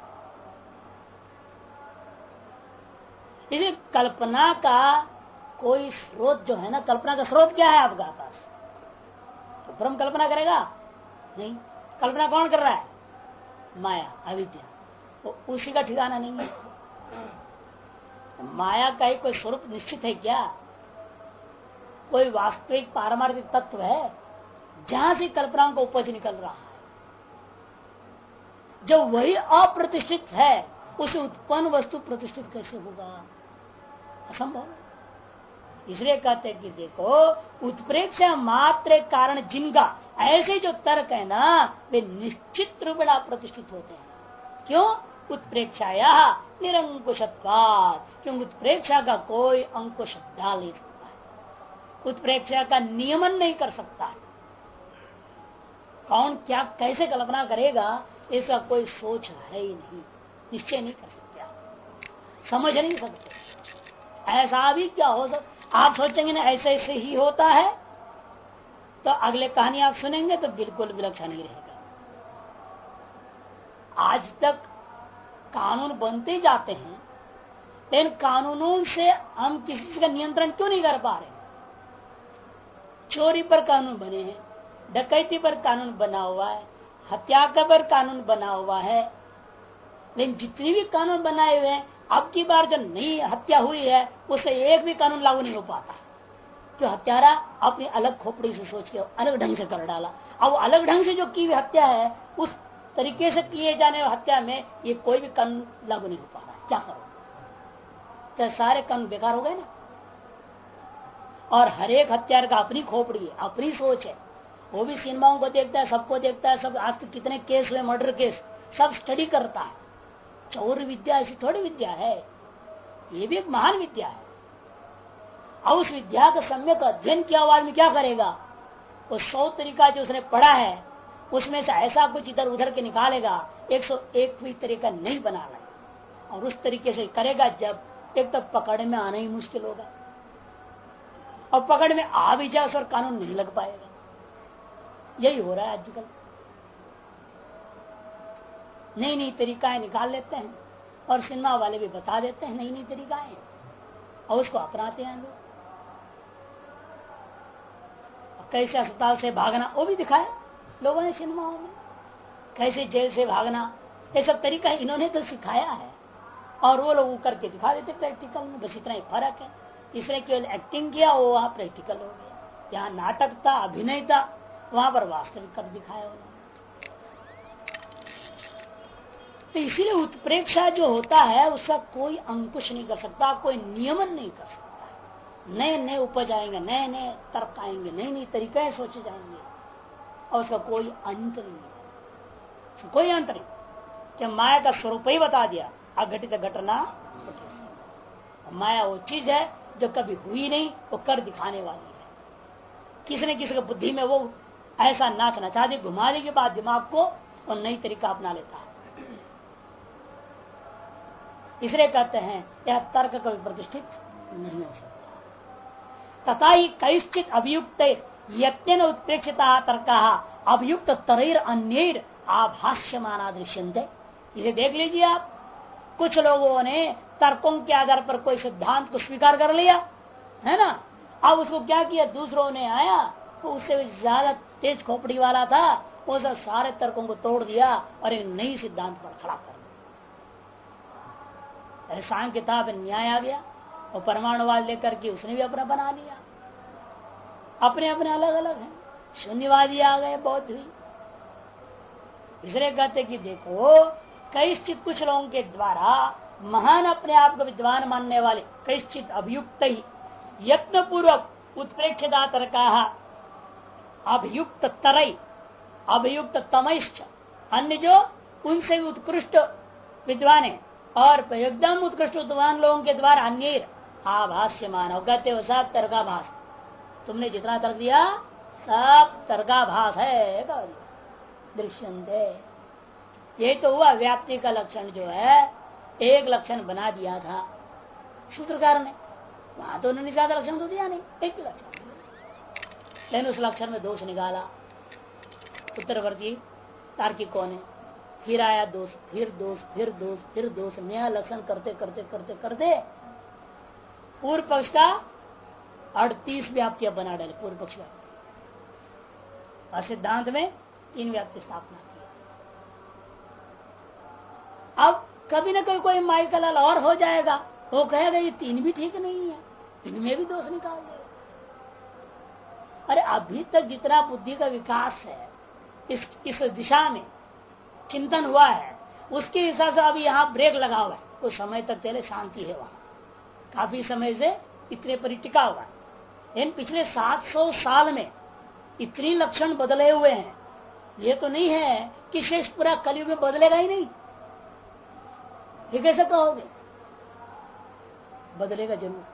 इसी कल्पना का कोई स्रोत जो है ना, कल्पना का स्रोत क्या है आपका पास? तो ब्रह्म कल्पना करेगा नहीं। कल्पना कौन कर रहा है? माया, अविद्या। तो उसी का ठिकाना नहीं है। माया का ही कोई स्वरूप निश्चित है क्या? कोई वास्तविक पारमार्थिक तत्व है जहां से कल्पनाओं का उपज निकल रहा है? जब वही अप्रतिष्ठित है, उसे उत्पन्न वस्तु प्रतिष्ठित कैसे होगा? असंभव। इसलिए कहते हैं कि देखो, उत्प्रेक्षा मात्र कारण जिनका ऐसे जो तर्क है ना, वे निश्चित रूप में प्रतिष्ठित होते हैं। क्यों? उत्प्रेक्षाया निरंकुशत्वात्, क्योंकि उत्प्रेक्षा का कोई अंकुश डाल नहीं सकता है, उत्प्रेक्षा का नियमन नहीं कर सकता है। कौन क्या कैसे कल्पना करेगा, इसका कोई सोच है ही नहीं, निश्चय नहीं कर सकते, समझ नहीं सकते। ऐसा भी क्या हो सकता? आप सोचेंगे ना ऐसे ऐसे ही होता है, तो अगले कहानी आप सुनेंगे तो बिल्कुल विलक्षण नहीं रहेगा। आज तक कानून बनते जाते हैं, लेकिन कानूनों से हम किसी का नियंत्रण क्यों नहीं कर पा रहे? चोरी पर कानून बने हैं, डकैती पर कानून बना हुआ है, हत्या पर कानून बना हुआ है, लेकिन जितने भी कानून बनाए हुए हैं, अब की बार जो नई हत्या हुई है उससे एक भी कानून लागू नहीं हो पाता। जो हत्यारा अपनी अलग खोपड़ी से सोच के अलग ढंग से कर डाला, अब वो अलग ढंग से जो की हुई हत्या है, उस तरीके से किए जाने वाली हत्या में ये कोई भी कानून लागू नहीं हो पा रहा है। क्या करो? तो सारे कानून बेकार हो गए ना। और हर एक हत्यारे का अपनी खोपड़ी है, अपनी सोच है। वो भी सिनेमाओं को देखता है, सबको देखता है, सब आज तक कितने केस हुए, मर्डर केस, सब स्टडी करता है। चौर विद्या ऐसी थोड़ी विद्या है, ये भी एक महान विद्या है। और उस विद्या का सम्यक अध्ययन किया हुआ आदमी क्या करेगा? वो 100 तरीका जो उसने पढ़ा है उसमें से ऐसा कुछ इधर उधर के निकालेगा, 101 भी तरीका नहीं बना रहा, और उस तरीके से करेगा जब एक तो पकड़ में आना ही मुश्किल होगा, और पकड़ में आ भी जाए और कानून नहीं लग पाएगा। यही हो रहा है आजकल। नई नई तरीकाएं निकाल लेते हैं और सिनेमा वाले भी बता देते हैं नई नई तरीकाएं, और उसको अपनाते हैं लोग। कैसे अस्पताल से भागना वो भी दिखाया लोगों ने सिनेमाओं में, कैसे जेल से भागना, ये सब तरीका इन्होंने तो सिखाया है, और वो लोग करके दिखा देते प्रैक्टिकल में। बस इतना ही फर्क है। इसने केवल एक्टिंग किया, वो वहां प्रैक्टिकल हो गया। यहाँ नाटक था, अभिनय था, वहां पर वास्तविक कर दिखाया उन्होंने। तो इसीलिए उत्प्रेक्षा जो होता है उसका कोई अंकुश नहीं कर सकता, कोई नियमन नहीं कर सकता। नए नए उपज आएंगे, नए नए तर्क आएंगे, नई नई तरीके सोचे जाएंगे, और उसका कोई अंत नहीं है, कोई अंत नहीं। जब माया का स्वरूप ही बता दिया, अघटित घटना, माया वो चीज है जो कभी हुई नहीं, वो कर दिखाने वाली है। किसी न किसी की बुद्धि में वो ऐसा नाच नचा दे, घुमा दे के बाद दिमाग को, और नई तरीका अपना लेता है। इसलिए कहते हैं यह तर्क कभी प्रतिष्ठित नहीं हो सकता। तथा ही कैश्चित अभियुक्त यत्न उत्प्रेक्षिता तर्क अभियुक्त तरीर अन्य आभाष्यमाना दृश्यन्ते। इसे देख लीजिए आप, कुछ लोगों ने तर्कों के आधार पर कोई सिद्धांत को स्वीकार कर लिया है ना, अब उसको क्या किया, दूसरों ने आया तो उससे ज्यादा तेज खोपड़ी वाला था, वो सारे तर्कों को तोड़ दिया और एक नई सिद्धांत पर खड़ा कर दिया। सांख्य था न्याय आ गया और परमाणुवाद लेकर के उसने भी अपना बना लिया। अपने अपने अलग अलग हैं। शून्यवादी आ गए, बौद्ध भी। इसलिए कहते कि देखो कैश्चित कुछ लोगों के द्वारा महान अपने आप को विद्वान मानने वाले कैश्चित अभियुक्त ही यत्न पूर्वक उत्प्रेक्षिता तर्का अभियुक्त तरई अभियुक्त तमैश्च अन्य जो उनसे भी उत्कृष्ट विद्वान है और एकदम उत्कृष्ट विद्वान लोगों के द्वारा अन्य आभाष्य मानव कहते हो सब तर्काभास। तुमने जितना तर्क दिया सब तर्काभास है। दृश्यंते यही तो हुआ। व्याप्ति का लक्षण जो है एक लक्षण बना दिया था सूत्रकार ने, वहां तो उन्होंने ज्यादा लक्षण तो दिया नहीं, एक लक्षण, लेकिन उस लक्षण में दोष निकाला उत्तरवर्ती तार्किकों ने। फिर आया दोष, फिर दोष, फिर दोष, फिर दोष, नया लक्षण करते करते करते करते पूर्व पक्ष का 38 व्याप्तियां बना डाले। पूर्व पक्ष व्याप्ति और सिद्धांत में 3 व्याप्ति स्थापना की। अब कभी न कभी कोई माइकल और हो जाएगा, वो कहेगा ये 3 भी ठीक नहीं है, इनमें भी दोष निकाल देगा। अरे अभी तक जितना बुद्धि का विकास है इस दिशा में चिंतन हुआ है, उसके हिसाब से अभी यहाँ ब्रेक लगा हुआ है। कुछ समय तक चले शांति है, वहां काफी समय से इतने पर टिका हुआ है। लेकिन पिछले 700 साल में इतनी लक्षण बदले हुए हैं। ये तो नहीं है कि शेष पूरा कलयुग में बदलेगा ही नहीं। ये कैसे कहोगे? बदलेगा जरूर।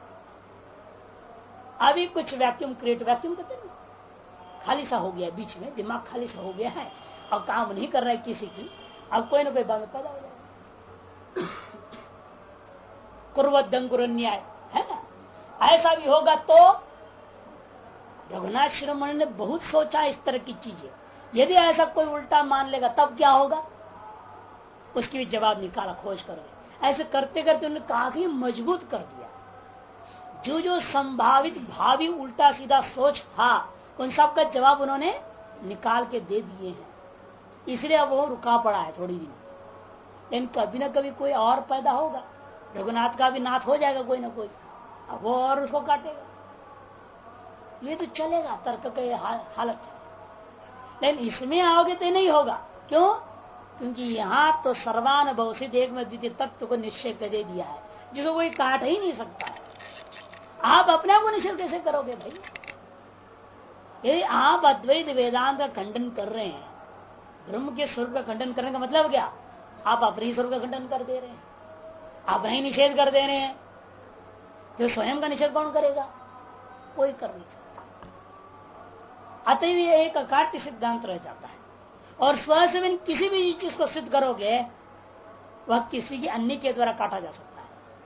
अभी कुछ वैक्यूम क्रिएट, वैक्यूम कहते हैं, खाली सा हो गया, बीच में दिमाग खाली सा हो गया है, अब काम नहीं कर रहा है किसी की, अब कोई ना कोई बात पैदा हो जाएगा। कुर्वद्दंकुर न्याय है ना, ऐसा भी होगा तो रघुनाथ शिरोमणि ने बहुत सोचा इस तरह की चीजें। यदि ऐसा कोई उल्टा मान लेगा तब क्या होगा, उसकी भी जवाब निकाला, खोज करो। ऐसे करते करते उन्होंने काफी मजबूत कर दिया। जो जो संभावित भावी उल्टा सीधा सोच था उन सब का जवाब उन्होंने निकाल के दे दिए हैं। इसलिए अब वो रुका पड़ा है थोड़ी दिन, लेकिन कभी न कभी कोई और पैदा होगा। रघुनाथ का भी नाथ हो जाएगा कोई ना कोई, अब वो और उसको काटेगा। ये तो चलेगा तर्क के हालत, लेकिन इसमें आओगे तो नहीं होगा। क्यों? क्योंकि यहाँ तो सर्वानुभव से एक में द्वितीय तत्व को निश्चय कर दे दिया है, जिसको कोई काट ही नहीं सकता है। आप अपने आप को निश्चय कैसे करोगे भाई? यदि आप अद्वैत वेदांत का खंडन कर रहे हैं, ब्रह्म के स्वरूप का खंडन करने का मतलब क्या? आप अपने ही स्वरूप का खंडन कर दे रहे हैं, अपना ही निषेध कर दे रहे हैं। तो स्वयं का निषेध कौन करेगा? कोई कर नहीं सकता। अतएव एक अकाट्य सिद्धांत रह जाता है। और स्व से भी किसी भी चीज को सिद्ध करोगे वह किसी की अन्य के द्वारा काटा जा सकता है।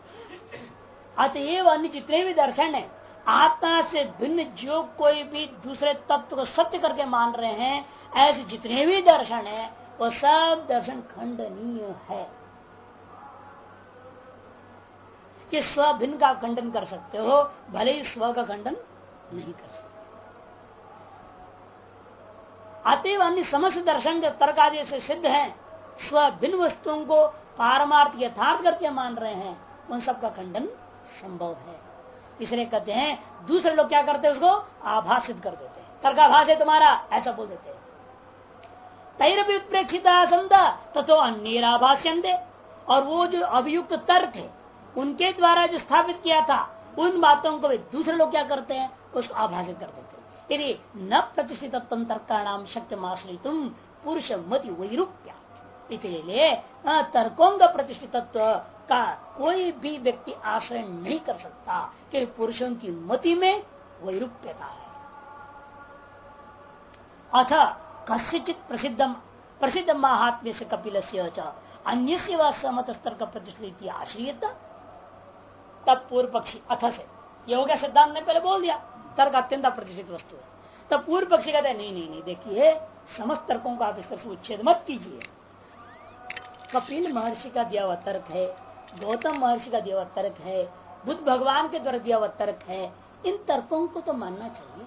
अतएव अन्य जितने भी दर्शन है, आत्मा से भिन्न जो कोई भी दूसरे तत्व को सत्य करके मान रहे हैं, ऐसे जितने भी दर्शन है वो सब दर्शन खंडनीय है। कि स्व भिन्न का खंडन कर सकते हो, भले ही स्व का खंडन नहीं कर सकते। अतएव अन्य समस्त दर्शन जो तर्क आदि से सिद्ध है, स्व भिन्न वस्तुओं को पारमार्थ यथार्थ करके मान रहे हैं, उन सब का खंडन संभव है। इसलिए कहते हैं दूसरे लोग क्या करते हैं, उसको आभासित कर देते हैं। तर्काभास है तुम्हारा, ऐसा बोल देते हैं। तैरपि उत्प्रेक्षिता संदा ततो अन्येराभाष्यन्ते। और वो जो अभियुक्त तर्क है उनके द्वारा जो स्थापित किया था, उन बातों को भी दूसरे लोग क्या करते हैं, उसको आभासित कर देते हैं। यदि न प्रतिष्ठित तर्काणाम शक्यमाश्रितुम पुरुष मति वैरूप्या, इसलिए तर्कों का प्रतिष्ठितत्व का कोई भी व्यक्ति आश्रय नहीं कर सकता कि पुरुषों की मति में वैरूप्यता है। अथ कस्यचित प्रसिद्ध महात्म्य से कपिल से अन्य व समत स्तर का प्रतिष्ठित आश्रियता। तब पूर्व पक्षी अथ से ये हो गया, सिद्धांत ने पहले बोल दिया तर्क अत्यंत प्रतिष्ठित वस्तु है। तब पूर्व पक्षी कहते हैं नहीं, देखिए समस्त तर्कों का आप इसका उच्छेद मत कीजिए। कपिल महर्षि का दिया हुआ तर्क है, गौतम महर्षि का दिया हुआ तर्क है, बुद्ध भगवान के द्वारा दिया हुआ तर्क है, इन तर्कों को तो मानना चाहिए।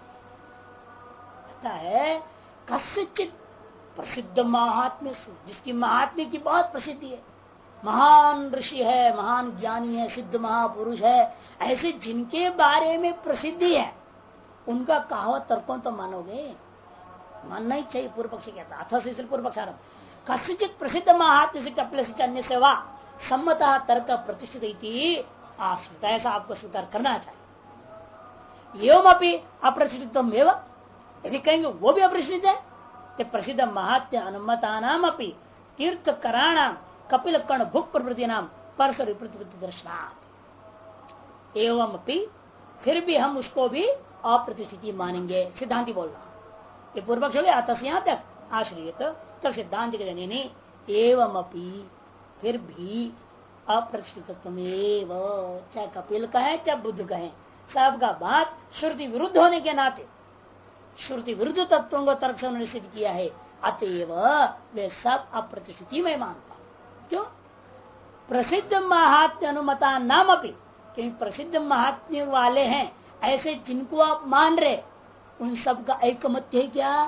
कहता है कस्यचित प्रसिद्ध महात्म्य से, जिसकी महात्म्य की बहुत प्रसिद्धि है, महान ऋषि है, महान ज्ञानी है, सिद्ध महापुरुष है, ऐसे जिनके बारे में प्रसिद्धि है, उनका कहावत तर्कों तो मानोगे? मानना ही चाहिए। पूर्व पक्षी कहता अथ से पूर्व पक्षारंभ कस्यचित प्रसिद्ध महात्म्य से कपिल से अन्य सेवा सम्मता तर्क प्रतिष्ठित आश्रित, ऐसा आपको स्वीकार करना चाहिए। एवं अपनी अप्रतिष्ठितम एवं, यदि कहेंगे वो भी अप्रतिष्ठित है तो प्रसिद्ध महात्म्य अनुमता नाम अपनी तीर्थ कराणाम कपिल कर्ण भुक प्रवृत्ति नाम परस विप्रतिपत्ति दर्शनात् एवं अपनी, फिर भी हम उसको भी अप्रतिष्ठित मानेंगे। सिद्धांति बोल रहा ये पूर्व पक्ष हो गया। अतः यहाँ तक आश्रित तब सिद्धांत के जने एवं अपी, फिर भी अप्रतिष्ठित, चाहे कपिल का है चाहे बुद्ध का है, सबका बात श्रुति विरुद्ध होने के नाते श्रुति विरुद्ध तत्वों को तर्क से निश्चित किया है, अतएव वे सब अप्रतिष्ठित में मानता। क्यों? प्रसिद्ध महात्म्य अनुमता नाम अपनी, क्योंकि प्रसिद्ध महात्म्य वाले हैं ऐसे जिनको आप मान रहे, उन सब का ऐकमत्य है क्या?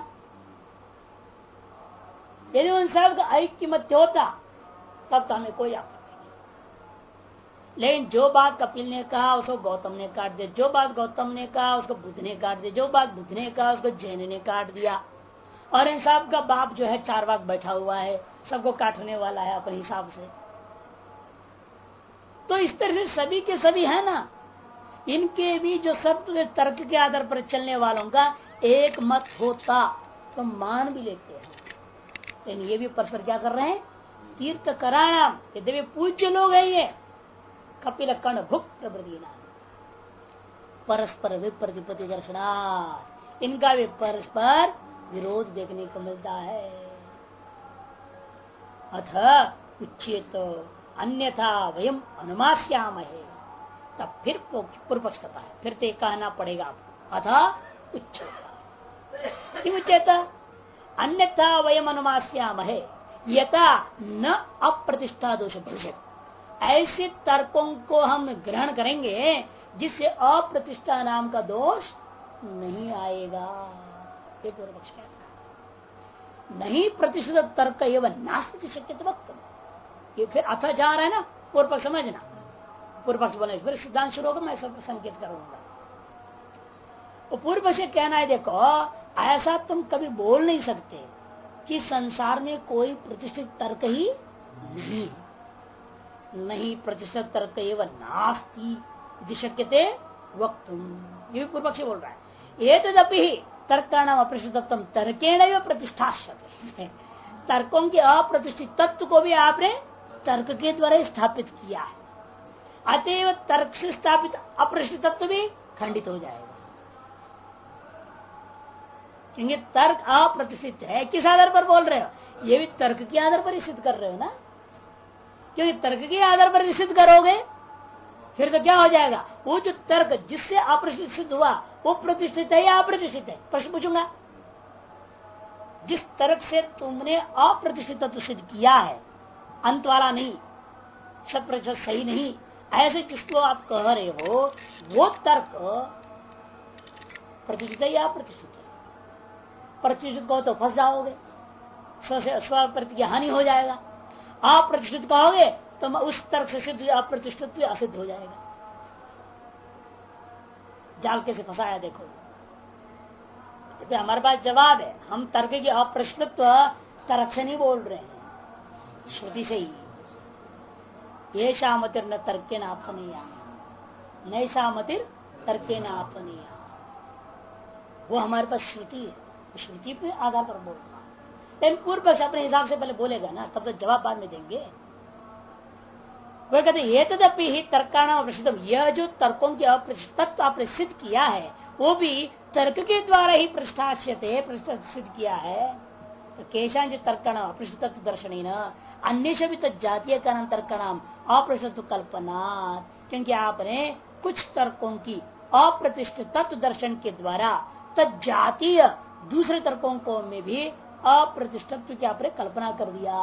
यदि उन सब का ऐक्यमत्य होता तब तो हमें कोई आपत्ति नहीं। लेकिन जो बात कपिल ने कहा उसको गौतम ने काट दिया, जो बात गौतम ने कहा उसको बुद्ध ने काट दिया, जो बात बुद्ध ने कहा उसको जैन ने काट दिया, और इन सब का बाप जो है चारवाक बैठा हुआ है, सबको काटने वाला है अपने हिसाब से। तो इस तरह से सभी के सभी है ना, इनके भी जो सब तर्क के आधार पर चलने वालों का एक मत होता तो मान भी लेते हैं। लेकिन ये भी परस्पर क्या कर रहे हैं? तीर्थ कराणाम, यद्यपि पूज्य लोग है ये, कपिल कर्ण भुक प्रवृत्ति परस्पर विप्रतिपत्ति दर्शनात्, इनका भी परस्पर विरोध देखने को मिलता है। अथ उच्चेत अन्यथा वयम अनुमास्यामहे, तब फिर पूर्व पक्ष करता है, फिर तो कहना पड़ेगा आपको। अथ उच्चेत, क्यों उच्चेत? अन्यथा वयम अनुमास्यामहे यथा न अप्रतिष्ठा दोष भविष्य, ऐसे तर्कों को हम ग्रहण करेंगे जिससे अप्रतिष्ठा नाम का दोष नहीं आएगा। ये पूर्व पक्ष कहता है। नहीं प्रतिष्ठित तर्क एवं नास्ति शक्य वक्त, ये फिर अथ जा रहा है ना, पूर्व पक्ष समझना। पूर्व पक्ष बोले फिर सिद्धांत शुरू होगा, मैं सब संकेत करूंगा। वो पूर्व पक्ष कहना है देखो, ऐसा तुम कभी बोल नहीं सकते कि संसार में कोई प्रतिष्ठित तर्क ही नहीं है। नहीं प्रतिष्ठित तर्क एवं नास्ति शक्यते वक्तुम, ये भी पूर्व पक्षी बोल रहा है। ये तदपि तर्काणाम अप्रतिष्ठितत्वम तर्केण प्रतिष्ठास्यते, तर्कों के अप्रतिष्ठित तत्व को भी आपने तर्क के द्वारा स्थापित किया है, अतएव तर्क से स्थापित अप्रतिष्ठित तत्व भी खंडित हो जाएगा। क्योंकि तर्क अप्रतिष्ठित है, किस आधार पर बोल रहे हो? ये भी तर्क के आधार पर ही सिद्ध कर रहे हो ना, क्योंकि तर्क के आधार पर सिद्ध करोगे फिर तो क्या हो जाएगा? वो जो तर्क जिससे अप्रतिष्ठित सिद्ध हुआ वो प्रतिष्ठित है या अप्रतिष्ठित है? प्रश्न पूछूंगा। जिस तर्क से तुमने अप्रतिष्ठित तत्व सिद्ध किया है, अंत वाला नहीं, 100% सही नहीं, ऐसे जिसको आप कह रहे हो वो तर्क प्रतिष्ठित है या अप्रतिष्ठित है? प्रतिष्ठित कहो तो फंस जाओगे, स्व प्रति हानि हो जाएगा। अप्रतिष्ठित कहोगे तो उस तर्क से सिद्ध अप्रतिष्ठित असिद्ध हो जाएगा। जाल कैसे फंसाया देखो। तो हमारे पास जवाब है, हम तर्क की अप्रतिष्ठित्व तर्क से नहीं बोल रहे हैं, श्रुति से ही। ये शामतिर न तर्के न अपनिया, नए शामतिर तर्के न अपनिया, वो हमारे पास श्रुति है, श्रुति पे आधार पर बोल रहा। लेकिन पूर्व पक्ष अपने हिसाब से पहले बोलेगा ना, तब तो जवाब बाद में देंगे। वह कहते ये तदपि ही तर्काणाम अप्रतिष्ठितम, यह जो तर्कों की अप्रतिष्ठित आपने सिद्ध किया है वो भी तर्क के द्वारा ही प्रतिष्ठास्यते, प्रतिष्ठित सिद्ध किया है। तो केशांच तर्काणाम अप्रतिष्ठित दर्शनेन अन्य भी तजातीय का नाम तर्काणाम अप्रतिष्ठित कल्पना, क्योंकि आपने कुछ तर्कों की अप्रतिष्ठित तत्व दर्शन के द्वारा तजातीय दूसरे तर्कों को में भी अप्रतिष्ठित की आपने कल्पना कर दिया।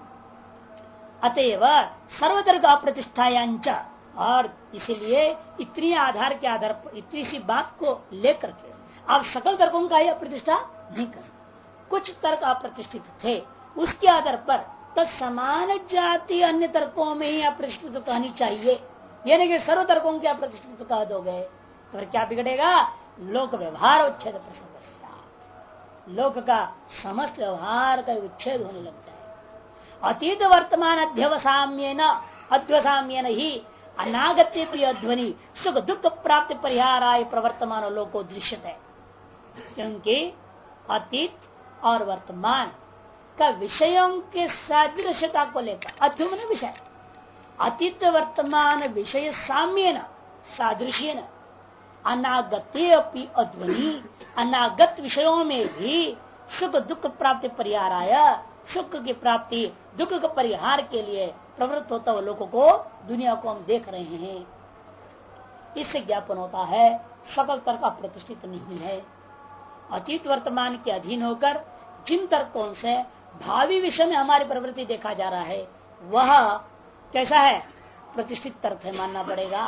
अतएव सर्वतर्क अप्रतिष्ठायांच, और इसलिए इतनी आधार के आधार पर इतनी सी बात को लेकर के आप सकल तर्कों का ही अप्रतिष्ठा नहीं कर सकते। कुछ तर्क अप्रतिष्ठित थे, उसके आधार पर तो समान जाति अन्य तर्कों में ही अप्रतिष्ठित कहनी चाहिए। ये नहीं कि सर्व तर्कों की अप्रतिष्ठित कह दोगे तो फिर क्या बिगड़ेगा? लोक व्यवहार उच्छेद प्रसंग, लोक का समस्त व्यवहार का उच्छेद होने लगता है। अतीत वर्तमान अध्वसाम्यन ही अनागत्य प्रिय ध्वनि सुख दुख प्राप्ति परिहाराय प्रवर्तमान लोको दृश्यते है। क्योंकि अतीत और वर्तमान का विषयों के सादृश्यता को लेकर अध्युमन विषय, अतीत वर्तमान विषय साम्यन सादृश्यन अनागत्य अध्वनि, अनागत विषयों में भी सुख दुख प्राप्ति परिहाराय, सुख की प्राप्ति दुख के परिहार के लिए प्रवृत्त होता हुआ लोगों को, दुनिया को हम देख रहे हैं। इससे ज्ञापन होता है सकल तर्क प्रतिष्ठित नहीं है। अतीत वर्तमान के अधीन होकर जिन तर्कों से भावी विषय में हमारी प्रवृत्ति देखा जा रहा है वह कैसा है? प्रतिष्ठित तर्क है, मानना पड़ेगा।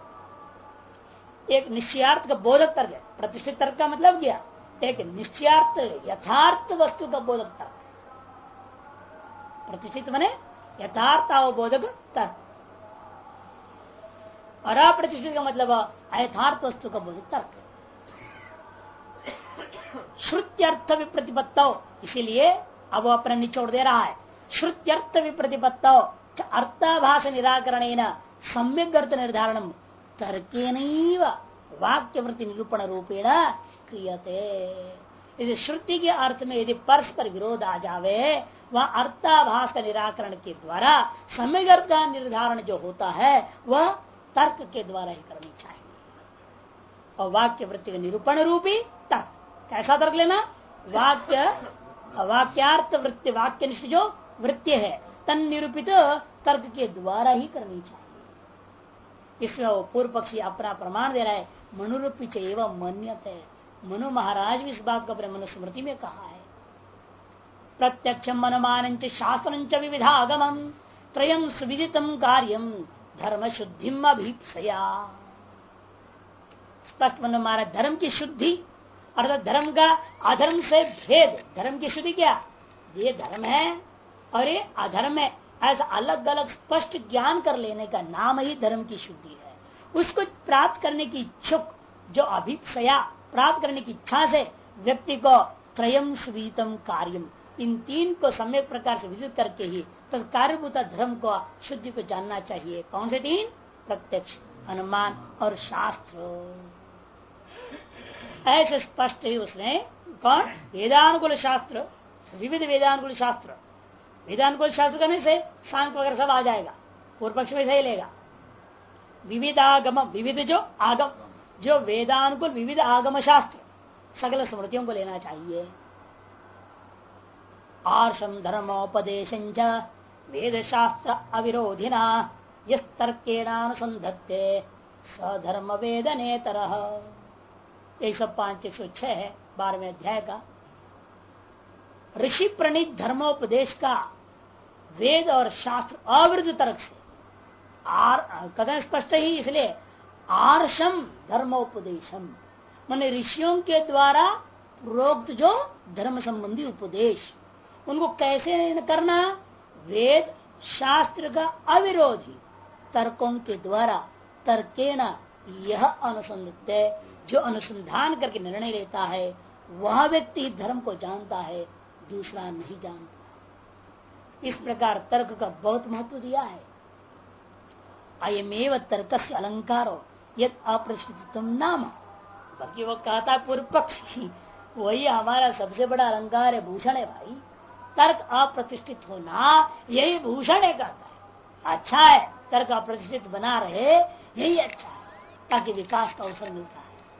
एक निश्चयार्थ का बोधक तर्क है। प्रतिष्ठित तर्क का मतलब क्या? एक निश्चयार्थ यथार्थ वस्तु का बोधक तर्क। प्रतिष्ठित माने यथार्थ अवबोधक तर्क, और अप्रतिष्ठित का मतलब अयथार्थ वस्तु का बोधक तर्क। श्रुत्यर्थ विप्रतिपत्तो, इसीलिए अब वो अपना निचोड़ दे रहा है। श्रुत्यर्थ विप्रतिपत्तो अर्थाभास निराकरण सम्यक अर्थ निर्धारण तर्केनैव वाक्यवृत्ति निरूपण रूपेण क्रियते। इस श्रुति के अर्थ में यदि परस्पर विरोध आ जावे, वह अर्थाभास का निराकरण के द्वारा सम्यक अर्थ का निर्धारण जो होता है वह तर्क के द्वारा ही करनी चाहिए। और वाक्य वृत्ति का निरूपण रूपी तर्क, कैसा तर्क लेना? वाक्यार्थ वृत्ति, वाक्य निष्ठ जो वृत्ति है तन निरूपित तर्क के द्वारा ही करनी चाहिए। इसमें वो पूर्व पक्षी अपना प्रमाण दे रहा है। मनुरूपी एवं मन्यते, मनु महाराज भी इस बात को अपने मनुस्मृति में कहा है। प्रत्यक्ष मनमान शास्त्र विविधागम त्रयं सुविदितम कार्यम धर्म शुद्धिम अभीप्सया। स्पष्ट मन हमारा धर्म की शुद्धि अर्थात धर्म का अधर्म से भेद। धर्म की शुद्धि क्या? ये धर्म है और ये अधर्म है, ऐसा अलग अलग स्पष्ट ज्ञान कर लेने का नाम ही धर्म की शुद्धि है। उसको प्राप्त करने की इच्छुक जो अभिप्सया, प्राप्त करने की इच्छा से व्यक्ति को त्रयं सुविदितम कार्यम, इन तीन को सम्यक प्रकार से विदित करके ही तत्कार्यभूत धर्म को शुद्धि को जानना चाहिए। कौन से तीन? प्रत्यक्ष, अनुमान और शास्त्र। ऐसे स्पष्ट ही उसने कौन? वेदानुकूल शास्त्र, विविध वेदानुकूल शास्त्र। वेदानुकूल शास्त्र करने से सांख्य वगैरह सब आ जाएगा, पूर्व पक्ष में सही लेगा। विविध आगम, विविध जो आगम, जो वेदानुकूल विविध आगम शास्त्र, सकल स्मृतियों को लेना चाहिए। आर्षम धर्मोपदेशंच वेद शास्त्र अविरोधिना यर्केणानुसंधत्ते सधर्म वेदनेतरः। 105 106 है 12वें अध्याय का। ऋषि प्रणीत धर्मोपदेश का वेद और शास्त्र अविरुद्ध तर्क से कदम स्पष्ट ही, इसलिए आर्षम धर्मोपदेशम माने ऋषियों के द्वारा प्रोक्त जो धर्म संबंधी उपदेश, उनको कैसे करना? वेद शास्त्र का अविरोधी तर्कों के द्वारा, तर्केण यह अनुसंधित, जो अनुसंधान करके निर्णय लेता है वह व्यक्ति धर्म को जानता है, दूसरा नहीं जानता। इस प्रकार तर्क का बहुत महत्व दिया है। अयमेव तर्क से अलंकारो यद अप्रतिष्ठितम नाम, बल्कि वो कहता पूर्व पक्षी वही हमारा सबसे बड़ा अलंकार है, भूषण है भाई। तर्क अप्रतिष्ठित होना यही भूषण है, कहता है। अच्छा है तर्क अप्रतिष्ठित बना रहे, यही अच्छा है, ताकि विकास का अवसर मिलता है।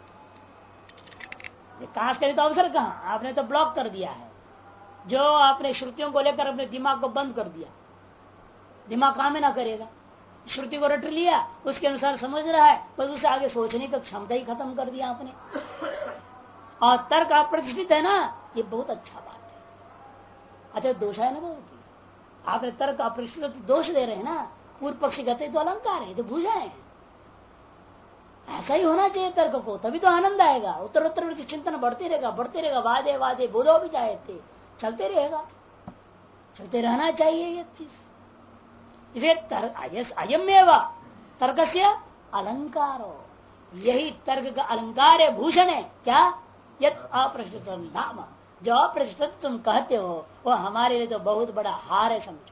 विकास के लिए तो अवसर कहाँ, आपने तो ब्लॉक कर दिया है। जो आपने श्रुतियों को लेकर अपने दिमाग को बंद कर दिया, दिमाग काम में ना करेगा। श्रुति को रट लिया, उसके अनुसार समझ रहा है, बस उसे आगे सोचने का क्षमता ही खत्म कर दिया आपने। और तर्क अप्रतिष्ठित है ना, ये बहुत अच्छा बात है। अतः दोष है ना बहुत, आपने तर्क अप्रतिष्ठित दोष दे रहे हैं ना। पूर्व पक्षी कहते तो अलंकार है, तो भूषण है। ऐसा ही होना चाहिए तर्क को, तभी तो आनंद आएगा। उत्तर उत्तर चिंतन बढ़ते रहेगा, बढ़ते रहेगा। वादे वादे बोधो भी जाए थे, चलते रहेगा। चलते रहना चाहिए ये चीज। इसे अयमेव तर्क से अलंकारो, यही तर्क का अलंकार है, भूषण है। क्या? यद अप्रतिष्ठित नाम, जो अप्रतिष्ठित तुम कहते हो वो हमारे लिए तो बहुत बड़ा हार है, समझो।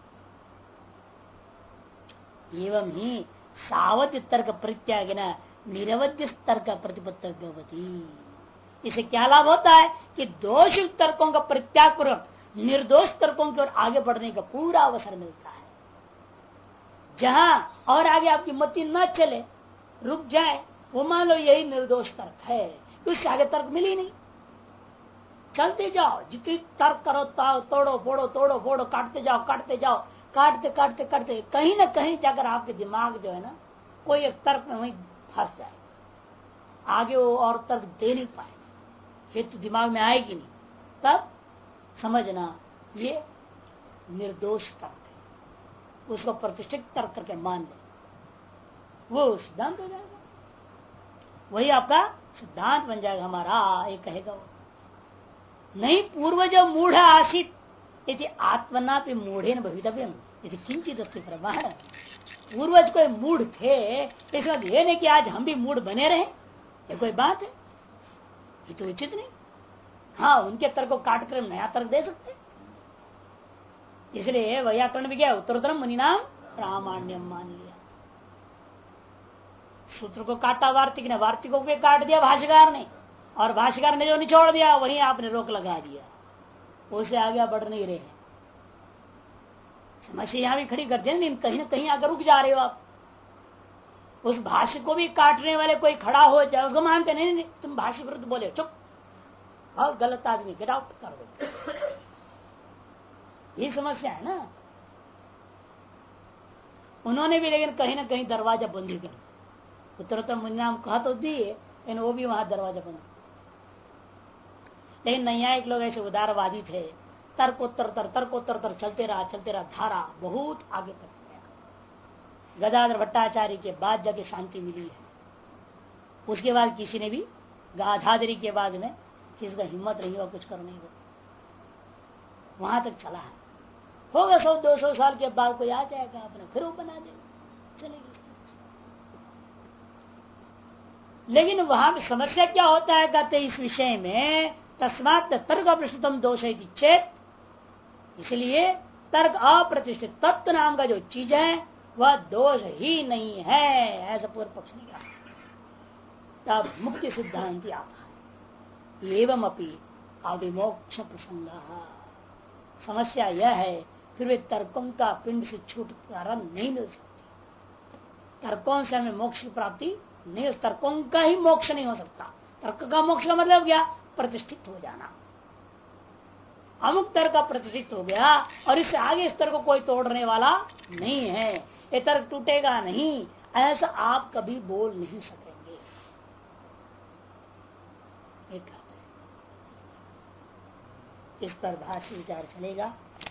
एवं ही सावध तर्क प्रत्यागिना निरवध्य तर्क प्रतिपत्ति। इसे क्या लाभ होता है कि दोष तर्कों का परित्याग पूर्वक निर्दोष तर्कों की ओर आगे बढ़ने का पूरा अवसर मिलता है। जहां और आगे आपकी मति न चले, रुक जाए, वो मान लो यही निर्दोष तर्क है, तो उससे आगे तर्क मिल ही नहीं। चलते जाओ, जितनी तर्क करो तोड़ो फोड़ो काटते जाओ, काटते कहीं ना कहीं जाकर आपके दिमाग जो है ना, कोई एक तर्क में वहीं फंस जाए, आगे वो और तर्क दे नहीं पाएगा, फिर तो दिमाग में आएगी नहीं। तब समझना ये निर्दोष तर्क है, उसको प्रतिष्ठित तर्क करके मान ले, वो सिद्धांत हो जाएगा, वही आपका सिद्धांत बन जाएगा हमारा। एक कहेगा वो नहीं, पूर्वज मूढ़ आसित यदि आत्मना पे मूढ़े न भवितव्यम यदि किंचित प्रमाण। पूर्वज कोई मूढ़ थे, इस वक्त ये नहीं कि आज हम भी मूढ़ बने रहे, ये कोई बात है? ये तो उचित नहीं। हाँ, उनके तर्क को काट कर नया तर्क दे सकते, इसलिए व्याकरण भी गया उत्तरोत्तरम मुनिनाम प्रामाण्यम मान लिया। सूत्र को काटा वार्तिक ने, वार्तिकों को भी काट दिया भाष्यकार ने, और भाष्यकार ने जो निचोड़ दिया वहीं आपने रोक लगा दिया, उसे आगे बढ़ नहीं रहे। समस्या यहां भी खड़ी करते हैं, कहीं ना कहीं आकर रुक जा रहे हो आप। उस भाष्य को भी काटने वाले कोई खड़ा हो जाए, उसको मानते नहीं, तुम भाष्य विरुद्ध बोले, चुप, बहुत गलत आदमी, गेट आउट कर दो। ये समस्या है ना। उन्होंने भी लेकिन कहीं ना कहीं दरवाजा बंद ही कर, उत्तरोत्तर मुनिनाम कहा तो दिए, लेकिन वो भी वहां दरवाजा बंद। लेकिन नैयायिक लोग ऐसे उदारवादी थे, तर्कोत्तर चलते रहा, धारा बहुत आगे तक गया। गदाधर भट्टाचार्य के बाद जाके शांति मिली है, उसके बाद किसी ने भी, गाधाधरी के बाद में किसी का हिम्मत नहीं हुआ कुछ करने को, वहां तक चला है। होगा 100-200 साल के बाद कोई आ जाएगा, अपने फिर वो बना देगा, चलेगी। लेकिन वहां समस्या क्या होता है, कहते इस विषय में तस्मात् तर्क अप्रतिष्ठितम दोष है चेत, इसलिए तर्क अप्रतिष्ठित तत्व नाम का जो चीज है वह दोष ही नहीं है, ऐसा पूर्व पक्ष ने कहा। तब मुख्य सिद्धांत आता है एवं अपनी अविमोक्ष प्रसंग। समस्या यह है फिर वे तर्कों का पिंड से छुटकारा नहीं मिल सकती, तर्कों से हमें मोक्ष की प्राप्ति नहीं, तर्कों का ही मोक्ष नहीं हो सकता। तर्क का मोक्ष का मतलब क्या? प्रतिष्ठित हो जाना। अमुक तर्क का प्रतिष्ठित हो गया और इससे आगे इस तर्क को कोई तोड़ने वाला नहीं है, ये तर्क टूटेगा नहीं, ऐसा आप कभी बोल नहीं सकेंगे। इस पर भाष्य विचार चलेगा।